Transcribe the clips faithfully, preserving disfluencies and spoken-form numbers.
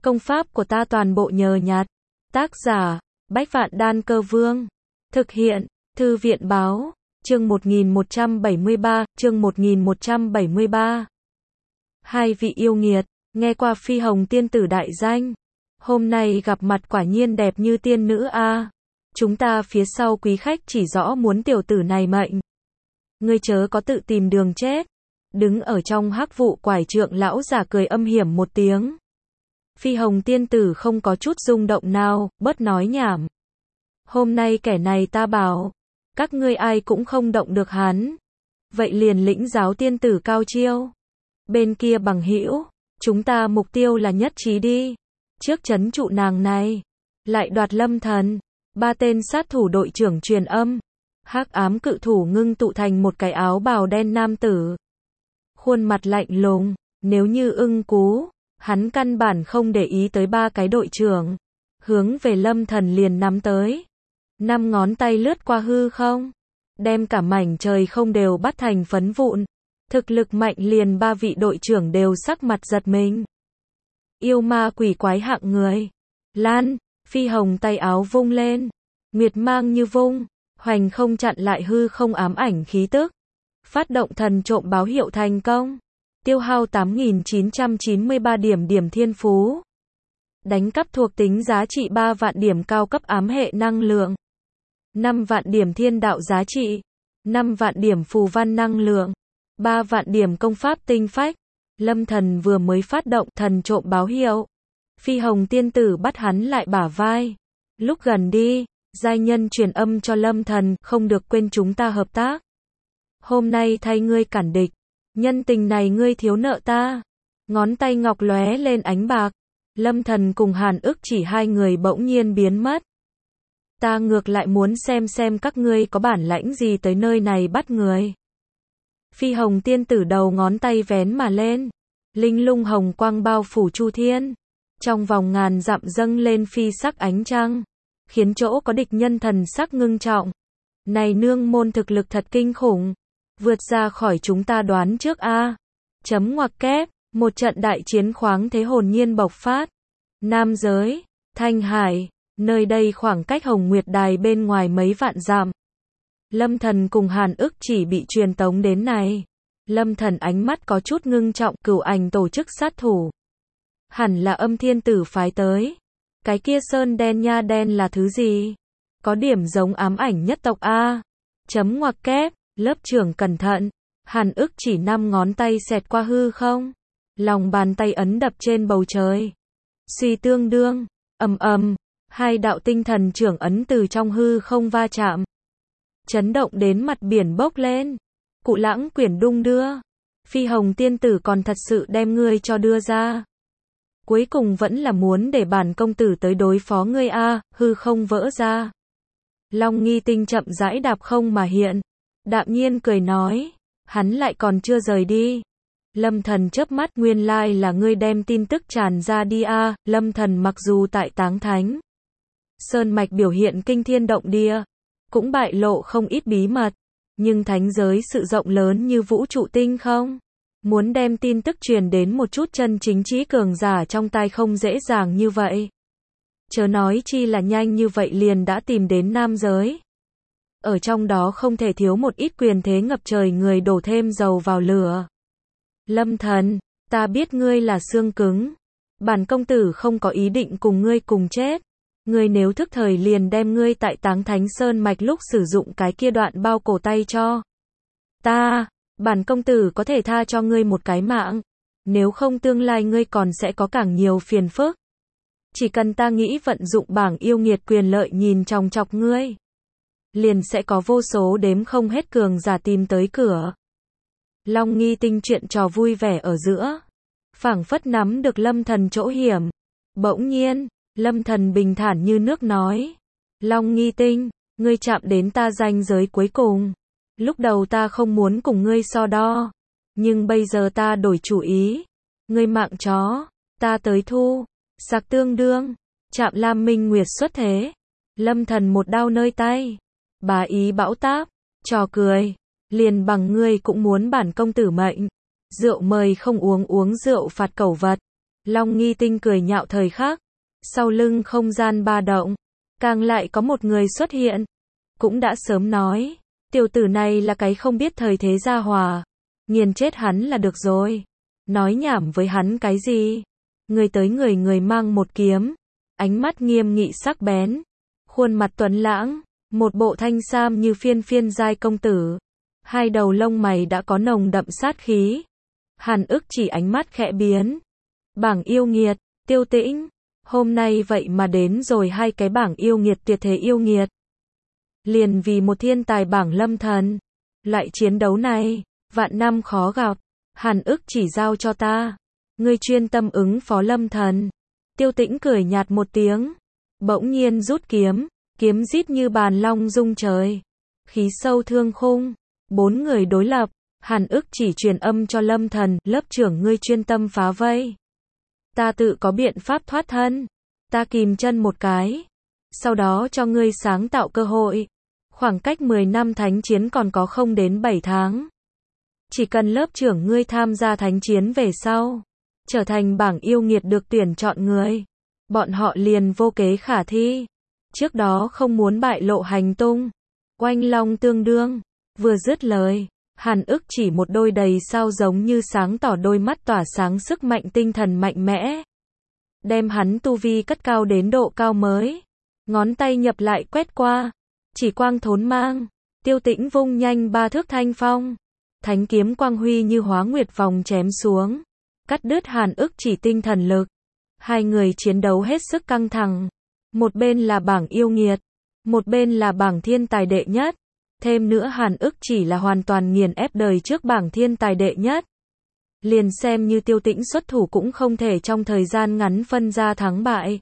Công pháp của ta toàn bộ nhờ nhặt. Tác giả, Bách Vạn Đan Cơ Vương. Thực hiện, Thư viện Báo. Chương một nghìn một trăm bảy mươi ba, chương một nghìn một trăm bảy mươi ba. Hai vị yêu nghiệt, nghe qua Phi Hồng tiên tử đại danh. Hôm nay gặp mặt quả nhiên đẹp như tiên nữ a. À. Chúng ta phía sau quý khách chỉ rõ muốn tiểu tử này mệnh. Ngươi chớ có tự tìm đường chết. Đứng ở trong hắc vụ quải trượng lão giả cười âm hiểm một tiếng. Phi Hồng tiên tử không có chút rung động nào, bớt nói nhảm. Hôm nay kẻ này ta bảo, các ngươi ai cũng không động được hắn. Vậy liền lĩnh giáo tiên tử cao chiêu. Bên kia bằng hữu, chúng ta mục tiêu là nhất trí đi. Trước trấn trụ nàng này, lại đoạt Lâm Thần. Ba tên sát thủ đội trưởng truyền âm. Hắc ám cự thủ ngưng tụ thành một cái áo bào đen nam tử. Khuôn mặt lạnh lùng, nếu như ưng cú, hắn căn bản không để ý tới ba cái đội trưởng. Hướng về Lâm Thần liền nắm tới. Năm ngón tay lướt qua hư không, đem cả mảnh trời không đều bắt thành phấn vụn. Thực lực mạnh liền ba vị đội trưởng đều sắc mặt giật mình. Yêu ma quỷ quái hạng người. Lan, Phi Hồng tay áo vung lên. Nguyệt mang như vung, hoành không chặn lại hư không ám ảnh khí tức. Phát động thần trộm báo hiệu thành công. Tiêu hao tám nghìn chín trăm chín mươi ba điểm điểm thiên phú. Đánh cắp thuộc tính giá trị ba vạn điểm cao cấp ám hệ năng lượng. năm vạn điểm thiên đạo giá trị. năm vạn điểm phù văn năng lượng. ba vạn điểm công pháp tinh phách. Lâm Thần vừa mới phát động thần trộm báo hiệu. Phi Hồng tiên tử bắt hắn lại bả vai. Lúc gần đi, giai nhân truyền âm cho Lâm Thần, không được quên chúng ta hợp tác. Hôm nay thay ngươi cản địch. Nhân tình này ngươi thiếu nợ ta. Ngón tay ngọc lóe lên ánh bạc. Lâm Thần cùng Hàn Ức Chỉ hai người bỗng nhiên biến mất. Ta ngược lại muốn xem xem các ngươi có bản lãnh gì tới nơi này bắt người. Phi Hồng tiên tử đầu ngón tay vén mà lên. Linh lung hồng quang bao phủ chu thiên. Trong vòng ngàn dặm dâng lên phi sắc ánh trăng. Khiến chỗ có địch nhân thần sắc ngưng trọng. Này nương môn thực lực thật kinh khủng. Vượt ra khỏi chúng ta đoán trước a. Chấm ngoặc kép, một trận đại chiến khoáng thế hồn nhiên bộc phát. Nam giới, Thanh Hải, nơi đây khoảng cách Hồng Nguyệt Đài bên ngoài mấy vạn dặm. Lâm Thần cùng Hàn Ức Chỉ bị truyền tống đến này. Lâm Thần ánh mắt có chút ngưng trọng, Cửu Ảnh tổ chức sát thủ. Hẳn là Âm Thiên Tử phái tới. Cái kia sơn đen nha đen là thứ gì? Có điểm giống ám ảnh nhất tộc a. Chấm ngoặc kép, lớp trưởng cẩn thận. Hàn Ức Chỉ năm ngón tay xẹt qua hư không. Lòng bàn tay ấn đập trên bầu trời. Suy tương đương, ầm ầm, hai đạo tinh thần trưởng ấn từ trong hư không va chạm. Chấn động đến mặt biển bốc lên. Cụ Lãng quyển đung đưa. Phi Hồng tiên tử còn thật sự đem ngươi cho đưa ra. Cuối cùng vẫn là muốn để bản công tử tới đối phó ngươi a, hư không vỡ ra. Long Nghi Tinh chậm rãi đạp không mà hiện. Đạm nhiên cười nói, hắn lại còn chưa rời đi. Lâm Thần chớp mắt, nguyên lai là ngươi đem tin tức tràn ra đi a. À. Lâm Thần mặc dù tại Táng Thánh Sơn mạch biểu hiện kinh thiên động địa, cũng bại lộ không ít bí mật, nhưng thánh giới sự rộng lớn như vũ trụ tinh không, muốn đem tin tức truyền đến một chút chân chính trí cường giả trong tai không dễ dàng như vậy. Chớ nói chi là nhanh như vậy liền đã tìm đến nam giới. Ở trong đó không thể thiếu một ít quyền thế ngập trời người đổ thêm dầu vào lửa. Lâm Thần, ta biết ngươi là xương cứng. Bản công tử không có ý định cùng ngươi cùng chết. Ngươi nếu thức thời liền đem ngươi tại Táng Thánh Sơn mạch lúc sử dụng cái kia đoạn bao cổ tay cho ta. Bản công tử có thể tha cho ngươi một cái mạng. Nếu không tương lai ngươi còn sẽ có càng nhiều phiền phức. Chỉ cần ta nghĩ vận dụng bảng yêu nghiệt quyền lợi nhìn chòng chọc ngươi, liền sẽ có vô số đếm không hết cường giả tìm tới cửa. Long Nghi Tinh chuyện trò vui vẻ ở giữa, phảng phất nắm được Lâm Thần chỗ hiểm. Bỗng nhiên, Lâm Thần bình thản như nước nói, Long Nghi Tinh, ngươi chạm đến ta ranh giới cuối cùng. Lúc đầu ta không muốn cùng ngươi so đo, nhưng bây giờ ta đổi chủ ý. Ngươi mạng chó, ta tới thu. Sạc tương đương, chạm Lam Minh Nguyệt xuất thế. Lâm Thần một đao nơi tay. Bá ý bão táp, trò cười. Liền bằng ngươi cũng muốn bản công tử mệnh. Rượu mời không uống, uống rượu phạt cẩu vật. Long Nghi Tinh cười nhạo thời khắc, sau lưng không gian ba động, càng lại có một người xuất hiện. Cũng đã sớm nói, tiểu tử này là cái không biết thời thế gia hòa, nghiền chết hắn là được rồi. Nói nhảm với hắn cái gì? Người tới người người mang một kiếm, ánh mắt nghiêm nghị sắc bén, khuôn mặt tuấn lãng, một bộ thanh sam như phiên phiên giai công tử, hai đầu lông mày đã có nồng đậm sát khí. Hàn Ức Chỉ ánh mắt khẽ biến. Bảng yêu nghiệt, Tiêu Tĩnh, hôm nay vậy mà đến rồi hai cái bảng yêu nghiệt tuyệt thế yêu nghiệt. Liền vì một thiên tài bảng Lâm Thần. Loại chiến đấu này, vạn năm khó gặp. Hàn Ức Chỉ giao cho ta. Ngươi chuyên tâm ứng phó Lâm Thần. Tiêu Tĩnh cười nhạt một tiếng. Bỗng nhiên rút kiếm. Kiếm rít như bàn long rung trời. Khí sâu thương khung. Bốn người đối lập. Hàn Ức Chỉ truyền âm cho Lâm Thần. Lớp trưởng ngươi chuyên tâm phá vây. Ta tự có biện pháp thoát thân. Ta kìm chân một cái. Sau đó cho ngươi sáng tạo cơ hội. Khoảng cách mười năm thánh chiến còn có không đến bảy tháng. Chỉ cần lớp trưởng ngươi tham gia thánh chiến về sau, trở thành bảng yêu nghiệt được tuyển chọn người, bọn họ liền vô kế khả thi. Trước đó không muốn bại lộ hành tung. Oanh long tương đương. Vừa dứt lời, Hàn Ức Chỉ một đôi đầy sao giống như sáng tỏ đôi mắt tỏa sáng sức mạnh tinh thần mạnh mẽ. Đem hắn tu vi cất cao đến độ cao mới. Ngón tay nhập lại quét qua. Chỉ quang thốn mang. Tiêu Tĩnh vung nhanh ba thước thanh phong. Thánh kiếm quang huy như hóa nguyệt vòng chém xuống. Cắt đứt Hàn Ức Chỉ tinh thần lực. Hai người chiến đấu hết sức căng thẳng. Một bên là bảng yêu nghiệt. Một bên là bảng thiên tài đệ nhất. Thêm nữa Hàn Ức Chỉ là hoàn toàn nghiền ép đời trước bảng thiên tài đệ nhất. Liền xem như Tiêu Tĩnh xuất thủ cũng không thể trong thời gian ngắn phân ra thắng bại.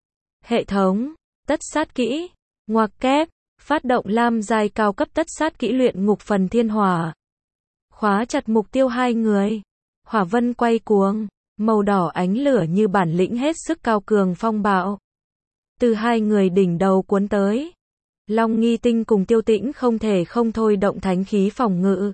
Hệ thống, tất sát kỹ, ngoặc kép, phát động lam giai cao cấp tất sát kỹ luyện ngục phần thiên hỏa. Khóa chặt mục tiêu hai người. Hỏa vân quay cuồng, màu đỏ ánh lửa như bản lĩnh hết sức cao cường phong bạo. Từ hai người đỉnh đầu cuốn tới. Long Nghi Tinh cùng Tiêu Tĩnh không thể không thôi động thánh khí phòng ngự.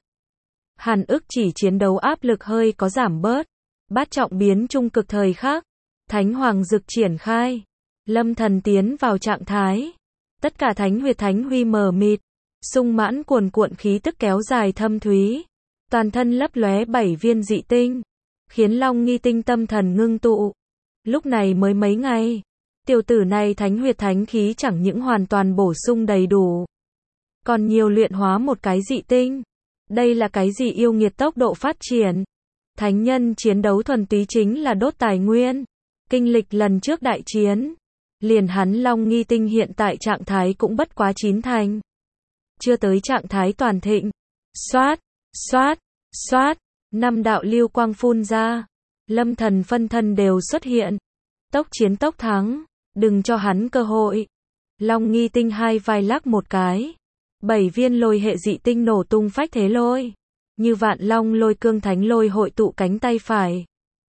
Hàn Ức Chỉ chiến đấu áp lực hơi có giảm bớt. Bát trọng biến trung cực thời khắc. Thánh Hoàng Dực triển khai. Lâm Thần tiến vào trạng thái. Tất cả thánh huyệt thánh huy mờ mịt. Sung mãn cuồn cuộn khí tức kéo dài thâm thúy. Toàn thân lấp lóe bảy viên dị tinh. Khiến Long Nghi Tinh tâm thần ngưng tụ. Lúc này mới mấy ngày. Tiểu tử này thánh huyệt thánh khí chẳng những hoàn toàn bổ sung đầy đủ. Còn nhiều luyện hóa một cái dị tinh. Đây là cái gì yêu nghiệt tốc độ phát triển. Thánh nhân chiến đấu thuần túy chính là đốt tài nguyên. Kinh lịch lần trước đại chiến. Liền hắn Long Nghi Tinh hiện tại trạng thái cũng bất quá chín thành. Chưa tới trạng thái toàn thịnh. Xoát, xoát, xoát. Năm đạo lưu quang phun ra. Lâm Thần phân thân đều xuất hiện. Tốc chiến tốc thắng. Đừng cho hắn cơ hội. Long Nghi Tinh hai vai lắc một cái. Bảy viên lôi hệ dị tinh nổ tung phách thế lôi. Như vạn long lôi cương thánh lôi hội tụ cánh tay phải.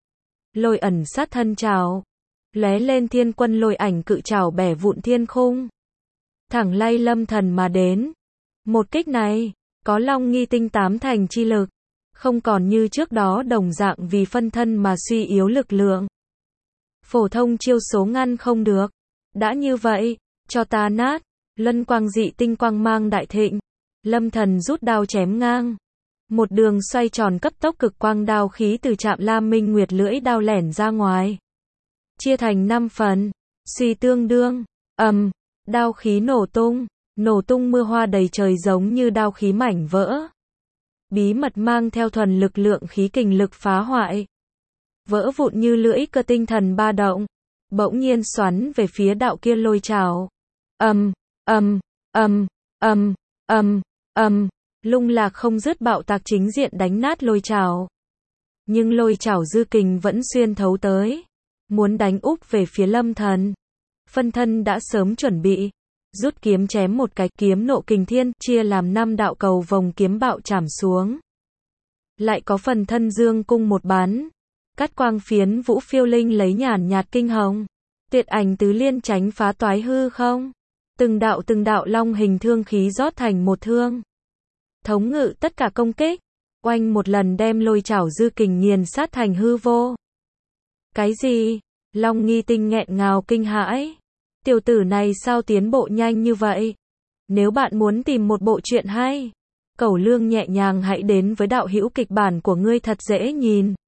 Lôi ẩn sát thân trào. Lóe lên thiên quân lôi ảnh cự trảo bẻ vụn thiên khung. Thẳng lay Lâm Thần mà đến. Một kích này, có Long Nghi Tinh tám thành chi lực. Không còn như trước đó đồng dạng vì phân thân mà suy yếu lực lượng. Phổ thông chiêu số ngăn không được. Đã như vậy, cho ta nát. Lân quang dị tinh quang mang đại thịnh. Lâm Thần rút đao chém ngang. Một đường xoay tròn cấp tốc cực quang đao khí từ chạm Lam Minh Nguyệt lưỡi đao lẻn ra ngoài. Chia thành năm phần. Suy tương đương. Ầm. Đao khí nổ tung. Nổ tung mưa hoa đầy trời giống như đao khí mảnh vỡ. Bí mật mang theo thuần lực lượng khí kình lực phá hoại. Vỡ vụn như lưỡi cơ tinh thần ba động. Bỗng nhiên xoắn về phía đạo kia lôi trảo. Ầm, ầm, ầm, ầm, ầm, ầm. Lung lạc không dứt bạo tạc chính diện đánh nát lôi trảo. Nhưng lôi trảo dư kình vẫn xuyên thấu tới. Muốn đánh úp về phía Lâm Thần. Phân thân đã sớm chuẩn bị. Rút kiếm chém một cái kiếm nộ kình thiên, chia làm năm đạo cầu vòng kiếm bạo chảm xuống. Lại có phần thân dương cung một bắn. Cắt quang phiến vũ phiêu linh lấy nhàn nhạt kinh hồng. Tuyệt ảnh tứ liên tránh phá toái hư không. Từng đạo từng đạo long hình thương khí rót thành một thương. Thống ngự tất cả công kích. Oanh một lần đem lôi trảo dư kình nghiền sát thành hư vô. Cái gì? Long Nghi Tinh nghẹn ngào kinh hãi. Tiểu tử này sao tiến bộ nhanh như vậy? Nếu bạn muốn tìm một bộ truyện hay, Cẩu Lương nhẹ nhàng hãy đến với đạo hữu kịch bản của ngươi thật dễ nhìn.